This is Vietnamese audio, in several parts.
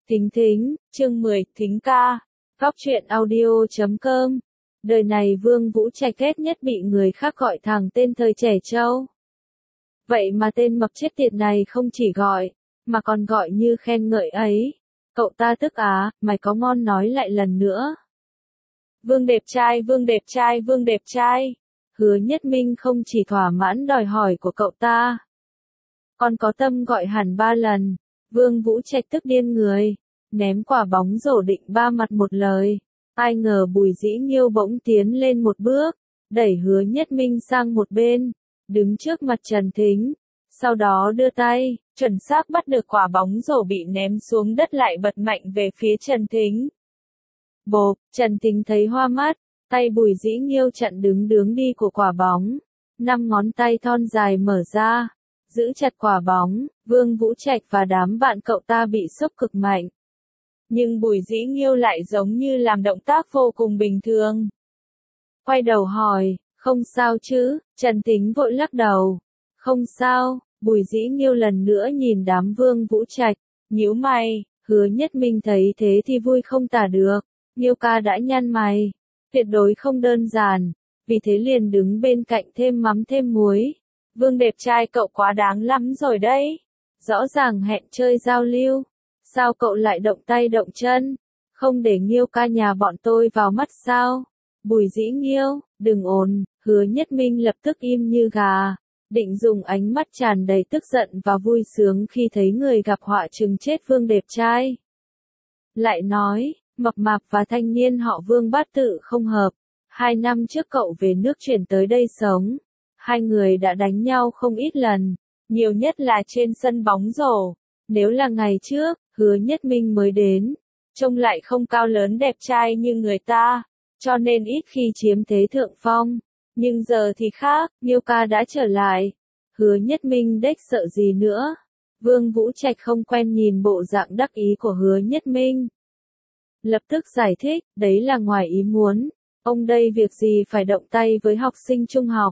Thính thính, chương 10, thính ca. Góc truyện audio.com. Đời này Vương Vũ Trạch ghét nhất bị người khác gọi thẳng tên thời trẻ trâu. Vậy mà tên mập chết tiệt này không chỉ gọi, mà còn gọi như khen ngợi ấy. Cậu ta tức á, mày có ngon nói lại lần nữa. Vương đẹp trai, Vương đẹp trai, Vương đẹp trai. Hứa Nhất Minh không chỉ thỏa mãn đòi hỏi của cậu ta, còn có tâm gọi hẳn 3 lần. Vương Vũ Trạch tức điên người, ném quả bóng rổ định ba mặt một lời. Ai ngờ Bùi Dĩ Nghiêu bỗng tiến lên một bước, đẩy Hứa Nhất Minh sang một bên, đứng trước mặt Trần Thính, sau đó đưa tay, chuẩn xác bắt được quả bóng rổ bị ném xuống đất lại bật mạnh về phía Trần Thính. Bộp, Trần Thính thấy hoa mắt, tay Bùi Dĩ Nghiêu chặn đứng đi của quả bóng, 5 ngón tay thon dài mở ra, giữ chặt quả bóng. Vương Vũ Trạch và đám bạn cậu ta bị sốc cực mạnh. Nhưng Bùi Dĩ Nghiêu lại giống như làm động tác vô cùng bình thường. Quay đầu hỏi, không sao chứ? Trần Thính vội lắc đầu. Không sao. Bùi Dĩ Nghiêu lần nữa nhìn đám Vương Vũ Trạch, nhíu mày. Hứa Nhất Minh thấy thế thì vui không tả được. Nghiêu ca đã nhăn mày, tuyệt đối không đơn giản, vì thế liền đứng bên cạnh thêm mắm thêm muối. Vương đẹp trai cậu quá đáng lắm rồi đấy. Rõ ràng hẹn chơi giao lưu, sao cậu lại động tay động chân, không để Nghiêu ca nhà bọn tôi vào mắt sao? Bùi Dĩ Nghiêu, đừng ồn. Hứa Nhất Minh lập tức im như gà, định dùng ánh mắt tràn đầy tức giận và vui sướng khi thấy người gặp họa chừng chết Vương đẹp trai. Lại nói, mập mạp và thanh niên họ Vương bát tự không hợp. 2 năm trước cậu về nước chuyển tới đây sống, hai người đã đánh nhau không ít lần, nhiều nhất là trên sân bóng rổ. Nếu là ngày trước, Hứa Nhất Minh mới đến, trông lại không cao lớn đẹp trai như người ta, cho nên ít khi chiếm thế thượng phong. Nhưng giờ thì khác, Nghiêu ca đã trở lại. Hứa Nhất Minh đếch sợ gì nữa. Vương Vũ Trạch không quen nhìn bộ dạng đắc ý của Hứa Nhất Minh, lập tức giải thích, đấy là ngoài ý muốn. Ông đây việc gì phải động tay với học sinh trung học.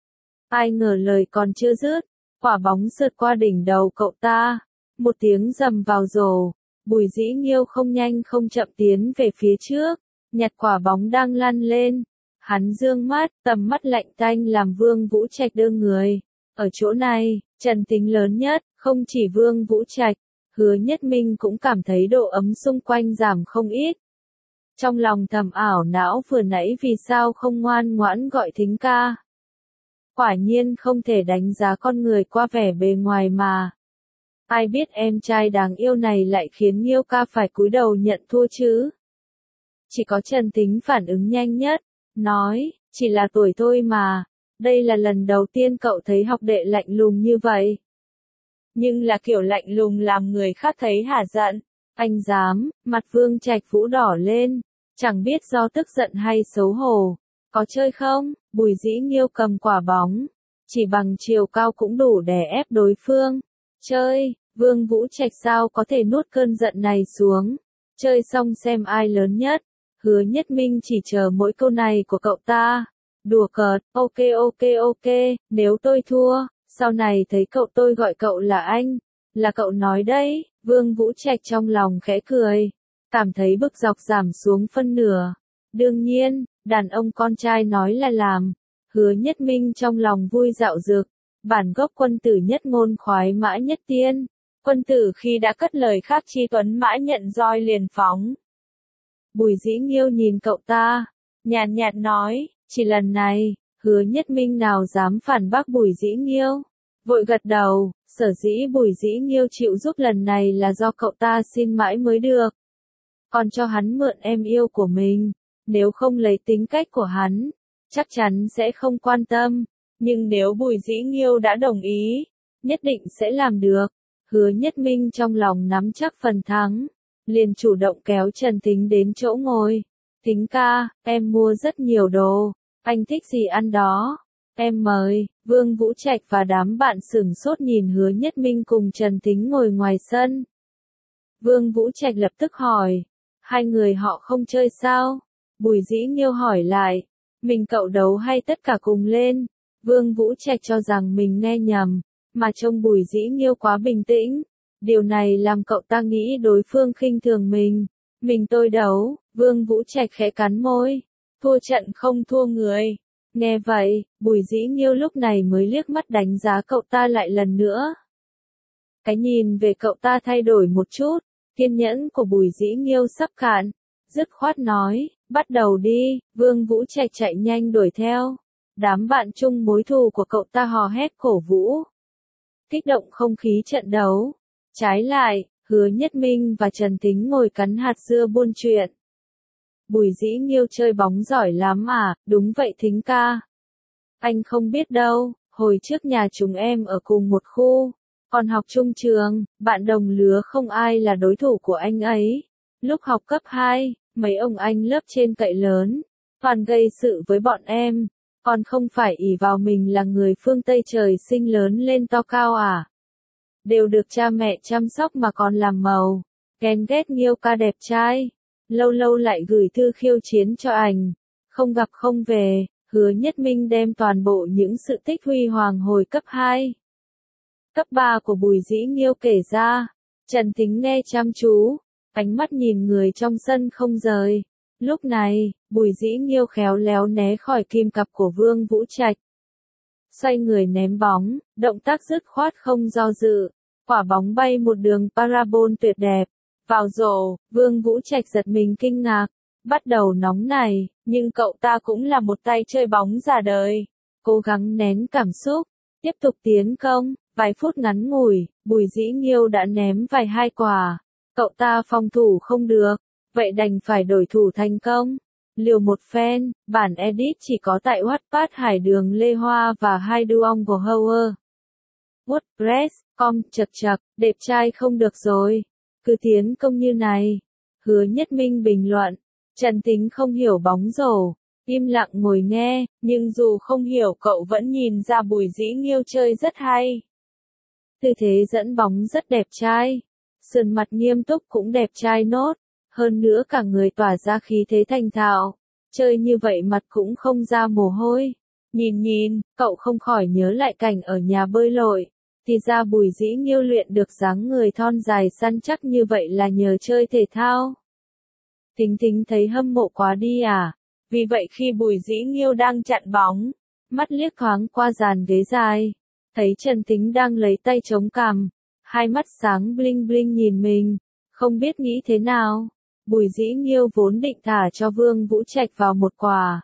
Ai ngờ lời còn chưa dứt, quả bóng sượt qua đỉnh đầu cậu ta, một tiếng rầm vào rổ. Bùi Dĩ Nghiêu không nhanh không chậm tiến về phía trước, nhặt quả bóng đang lăn lên. Hắn dương mắt, tầm mắt lạnh tanh làm Vương Vũ Trạch đơ người. Ở chỗ này, Trần Thính lớn nhất, không chỉ Vương Vũ Trạch, Hứa Nhất Minh cũng cảm thấy độ ấm xung quanh giảm không ít. Trong lòng thầm ảo não vừa nãy vì sao không ngoan ngoãn gọi Thính ca. Quả nhiên không thể đánh giá con người qua vẻ bề ngoài mà. Ai biết em trai đáng yêu này lại khiến Nghiêu ca phải cúi đầu nhận thua chứ. Chỉ có Trần Thính phản ứng nhanh nhất, nói, chỉ là tuổi thôi mà, đây là lần đầu tiên cậu thấy học đệ lạnh lùng như vậy. Nhưng là kiểu lạnh lùng làm người khác thấy hả giận. Anh dám, mặt Vương Trạch Vũ đỏ lên, chẳng biết do tức giận hay xấu hổ. Có chơi không? Bùi Dĩ Nghiêu cầm quả bóng, chỉ bằng chiều cao cũng đủ đè ép đối phương. Chơi. Vương Vũ Trạch sao có thể nuốt cơn giận này xuống. Chơi xong xem ai lớn nhất. Hứa Nhất Minh chỉ chờ mỗi câu này của cậu ta. Đùa cợt, ok, nếu tôi thua, sau này thấy cậu tôi gọi cậu là anh. Là cậu nói đấy. Vương Vũ Trạch trong lòng khẽ cười, cảm thấy bực dọc giảm xuống phân nửa. Đương nhiên, đàn ông con trai nói là làm. Hứa Nhất Minh trong lòng vui dạo dực. Bản gốc quân tử nhất ngôn khoái mã nhất tiên. Quân tử khi đã cất lời khác chi tuấn mã nhận roi liền phóng. Bùi Dĩ Nghiêu nhìn cậu ta, nhàn nhạt nói, chỉ lần này, Hứa Nhất Minh nào dám phản bác Bùi Dĩ Nghiêu. Vội gật đầu, sở dĩ Bùi Dĩ Nghiêu chịu giúp lần này là do cậu ta xin mãi mới được. Còn cho hắn mượn em yêu của mình, nếu không lấy tính cách của hắn, chắc chắn sẽ không quan tâm. Nhưng nếu Bùi Dĩ Nghiêu đã đồng ý, nhất định sẽ làm được. Hứa Nhất Minh trong lòng nắm chắc phần thắng, liền chủ động kéo Trần Thính đến chỗ ngồi. Thính ca, em mua rất nhiều đồ, anh thích gì ăn đó. Em mời. Vương Vũ Trạch và đám bạn sửng sốt nhìn Hứa Nhất Minh cùng Trần Thính ngồi ngoài sân. Vương Vũ Trạch lập tức hỏi, hai người họ không chơi sao? Bùi Dĩ Nghiêu hỏi lại, mình cậu đấu hay tất cả cùng lên? Vương Vũ Trạch cho rằng mình nghe nhầm, mà trông Bùi Dĩ Nghiêu quá bình tĩnh, Điều này làm cậu ta nghĩ đối phương khinh thường mình. Mình tôi đấu, Vương Vũ Trạch khẽ cắn môi. Thua trận không thua người. Nghe vậy, Bùi Dĩ Nghiêu lúc này mới liếc mắt đánh giá cậu ta lại lần nữa. Cái nhìn về cậu ta thay đổi một chút, kiên nhẫn của Bùi Dĩ Nghiêu sắp cạn, dứt khoát nói, bắt đầu đi. Vương Vũ Trạch chạy nhanh đuổi theo. Đám bạn chung mối thù của cậu ta hò hét cổ vũ, kích động không khí trận đấu. Trái lại, Hứa Nhất Minh và Trần Tính ngồi cắn hạt dưa buôn chuyện. Bùi Dĩ Nghiêu chơi bóng giỏi lắm à? Đúng vậy Thính ca. Anh không biết đâu, hồi trước nhà chúng em ở cùng một khu, còn học chung trường, bạn đồng lứa không ai là đối thủ của anh ấy. Lúc học cấp 2, mấy ông anh lớp trên cậy lớn, toàn gây sự với bọn em, còn không phải ỷ vào mình là người phương Tây trời sinh lớn lên to cao à? Đều được cha mẹ chăm sóc mà còn làm màu, ghen ghét Nghiêu ca đẹp trai, lâu lâu lại gửi thư khiêu chiến cho ảnh, không gặp không về. Hứa Nhất Minh đem toàn bộ những sự tích huy hoàng hồi cấp 2, cấp 3 của Bùi Dĩ Nghiêu kể ra. Trần Thính nghe chăm chú, ánh mắt nhìn người trong sân không rời. Lúc này, Bùi Dĩ Nghiêu khéo léo né khỏi kim cặp của Vương Vũ Trạch. Xoay người ném bóng, động tác dứt khoát không do dự. Quả bóng bay một đường parabol tuyệt đẹp. Vào rổ, Vương Vũ Trạch giật mình kinh ngạc. Bắt đầu nóng này, nhưng cậu ta cũng là một tay chơi bóng già đời. Cố gắng nén cảm xúc, tiếp tục tiến công. Vài phút ngắn ngủi, Bùi Dĩ Nghiêu đã ném vài hai quả. Cậu ta phòng thủ không được, vậy đành phải đổi thủ thành công. Liều một phen, bản edit chỉ có tại Wattpad Hải Đường Lê Hoa và hai Duong của Howard. WordPress.com chật chật, đẹp trai không được rồi. Cứ tiến công như này. Hứa Nhất Minh bình luận. Trần Tính không hiểu bóng rổ, im lặng ngồi nghe, nhưng dù không hiểu cậu vẫn nhìn ra Bùi Dĩ Nghiêu chơi rất hay. Tư thế dẫn bóng rất đẹp trai, sườn mặt nghiêm túc cũng đẹp trai nốt, hơn nữa cả người tỏa ra khí thế thành thạo, chơi như vậy mặt cũng không ra mồ hôi. Nhìn, cậu không khỏi nhớ lại cảnh ở nhà bơi lội, thì ra Bùi Dĩ Nghiêu luyện được dáng người thon dài săn chắc như vậy là nhờ chơi thể thao. Tính thấy hâm mộ quá đi à? Vì vậy khi Bùi Dĩ Nghiêu đang chặn bóng, mắt liếc thoáng qua dàn ghế dài, thấy Trần Tính đang lấy tay chống cằm, hai mắt sáng bling bling nhìn mình, không biết nghĩ thế nào. Bùi Dĩ Nghiêu vốn định thả cho Vương Vũ Trạch vào một quả,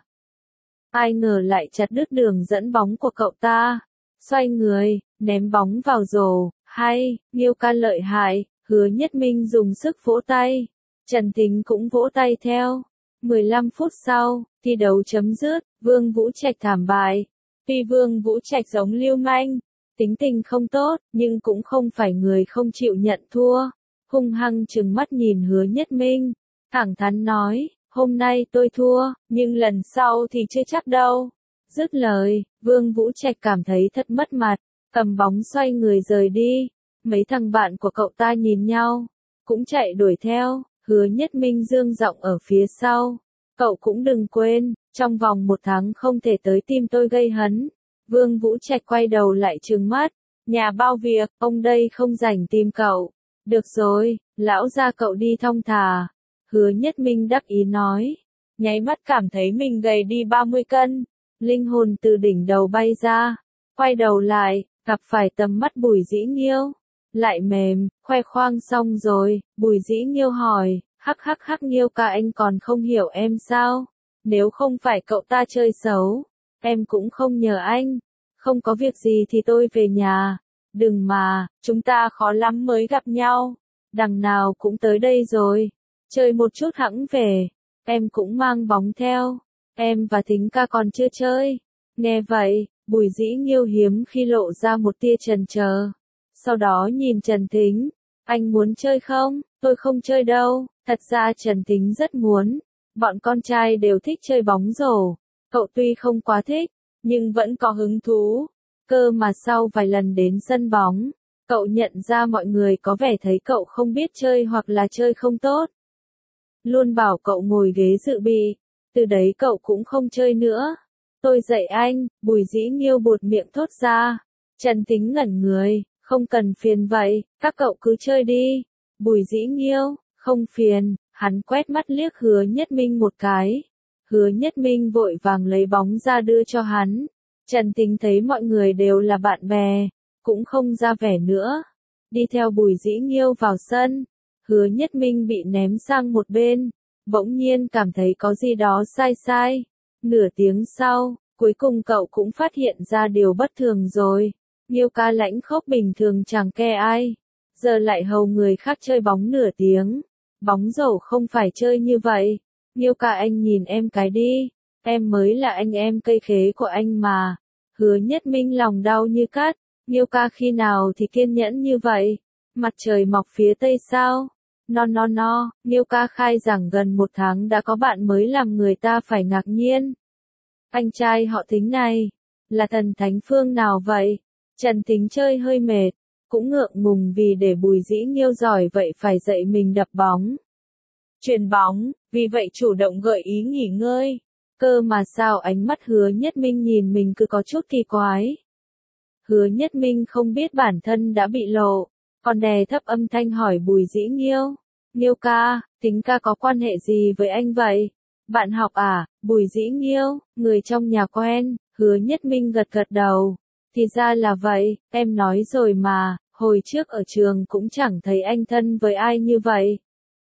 ai ngờ lại chặt đứt đường dẫn bóng của cậu ta. Xoay người, ném bóng vào rổ, hay, Nghiêu ca lợi hại. Hứa Nhất Minh dùng sức vỗ tay, Trần Tính cũng vỗ tay theo. 15 phút sau, thi đấu chấm dứt, Vương Vũ Trạch thảm bại. Tuy Vương Vũ Trạch giống lưu manh, tính tình không tốt, nhưng cũng không phải người không chịu nhận thua. Hung hăng trừng mắt nhìn Hứa Nhất Minh, thẳng thắn nói, hôm nay tôi thua, nhưng lần sau thì chưa chắc đâu. Dứt lời, Vương Vũ Trạch cảm thấy thật mất mặt, cầm bóng xoay người rời đi. Mấy thằng bạn của cậu ta nhìn nhau, cũng chạy đuổi theo. Hứa Nhất Minh dương giọng ở phía sau, cậu cũng đừng quên, trong vòng 1 tháng không thể tới tìm tôi gây hấn. Vương Vũ Trạch quay đầu lại trừng mắt, nhà bao việc, ông đây không rảnh tìm cậu. Được rồi, lão gia cậu đi thong thả. Hứa Nhất Minh đắc ý nói, nháy mắt cảm thấy mình gầy đi 30 cân, linh hồn từ đỉnh đầu bay ra, quay đầu lại, gặp phải tầm mắt Bùi Dĩ Nghiêu. Lại mềm, khoe khoang xong rồi, Bùi Dĩ Nghiêu hỏi, hắc Nghiêu ca anh còn không hiểu em sao? Nếu không phải cậu ta chơi xấu, em cũng không nhờ anh. Không có việc gì thì tôi về nhà. Đừng mà, chúng ta khó lắm mới gặp nhau. Đằng nào cũng tới đây rồi. Chơi một chút hẵng về. Em cũng mang bóng theo. Em và Thính ca còn chưa chơi. Nghe vậy, Bùi Dĩ Nghiêu hiếm khi lộ ra một tia chần chờ. Sau đó nhìn Trần Thính, anh muốn chơi không? Tôi không chơi đâu. Thật ra Trần Thính rất muốn. Bọn con trai đều thích chơi bóng rổ. Cậu tuy không quá thích, nhưng vẫn có hứng thú. Cơ mà sau vài lần đến sân bóng, cậu nhận ra mọi người có vẻ thấy cậu không biết chơi hoặc là chơi không tốt. Luôn bảo cậu ngồi ghế dự bị. Từ đấy cậu cũng không chơi nữa. Tôi dạy anh, Bùi Dĩ Nghiêu buột miệng thốt ra. Trần Thính ngẩn người, Không cần phiền vậy, các cậu cứ chơi đi. Bùi Dĩ Nghiêu, không phiền, hắn quét mắt liếc Hứa Nhất Minh một cái. Hứa Nhất Minh vội vàng lấy bóng ra đưa cho hắn. Trần Tính thấy mọi người đều là bạn bè, cũng không ra vẻ nữa. Đi theo Bùi Dĩ Nghiêu vào sân, Hứa Nhất Minh bị ném sang một bên, bỗng nhiên cảm thấy có gì đó sai sai. Nửa tiếng sau, cuối cùng cậu cũng phát hiện ra điều bất thường rồi. Nghiêu ca lãnh khốc bình thường chẳng ke ai, giờ lại hầu người khác chơi bóng nửa tiếng. Bóng rổ không phải chơi như vậy. Nghiêu ca anh nhìn em cái đi, em mới là anh em cây khế của anh mà. Hứa Nhất Minh lòng đau như cắt, Nghiêu ca khi nào thì kiên nhẫn như vậy? Mặt trời mọc phía tây sao? No, Nghiêu ca khai rằng gần 1 tháng đã có bạn mới làm người ta phải ngạc nhiên. Anh trai họ Thính này, là thần thánh phương nào vậy? Trần Thính chơi hơi mệt, cũng ngượng ngùng vì để Bùi Dĩ Nghiêu giỏi vậy phải dạy mình đập bóng. Chuyền bóng, vì vậy chủ động gợi ý nghỉ ngơi. Cơ mà sao ánh mắt Hứa Nhất Minh nhìn mình cứ có chút kỳ quái. Hứa Nhất Minh không biết bản thân đã bị lộ, còn đè thấp âm thanh hỏi Bùi Dĩ Nghiêu. Nghiêu ca, Tính ca có quan hệ gì với anh vậy? Bạn học à? Bùi Dĩ Nghiêu, người trong nhà quen. Hứa Nhất Minh gật gật đầu. Thì ra là vậy, em nói rồi mà, hồi trước ở trường cũng chẳng thấy anh thân với ai như vậy.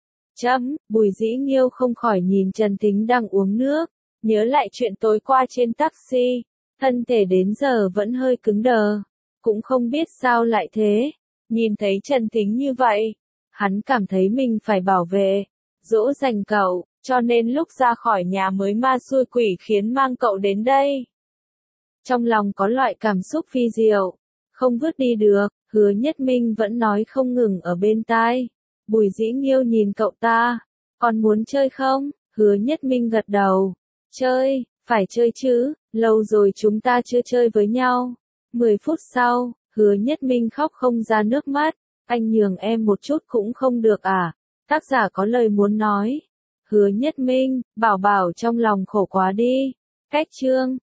Bùi Dĩ Nghiêu không khỏi nhìn Trần Thính đang uống nước, nhớ lại chuyện tối qua trên taxi, thân thể đến giờ vẫn hơi cứng đờ, cũng không biết sao lại thế. Nhìn thấy Trần Thính như vậy, hắn cảm thấy mình phải bảo vệ, dỗ dành cậu, cho nên lúc ra khỏi nhà mới ma xui quỷ khiến mang cậu đến đây. Trong lòng có loại cảm xúc phi diệu, không vứt đi được. Hứa Nhất Minh vẫn nói không ngừng ở bên tai. Bùi Dĩ Nghiêu nhìn cậu ta, còn muốn chơi không? Hứa Nhất Minh gật đầu. Chơi, phải chơi chứ, lâu rồi chúng ta chưa chơi với nhau. 10 phút sau, Hứa Nhất Minh khóc không ra nước mắt. Anh nhường em một chút cũng không được à? Tác giả có lời muốn nói. Hứa Nhất Minh, bảo bảo trong lòng khổ quá đi. Cách chương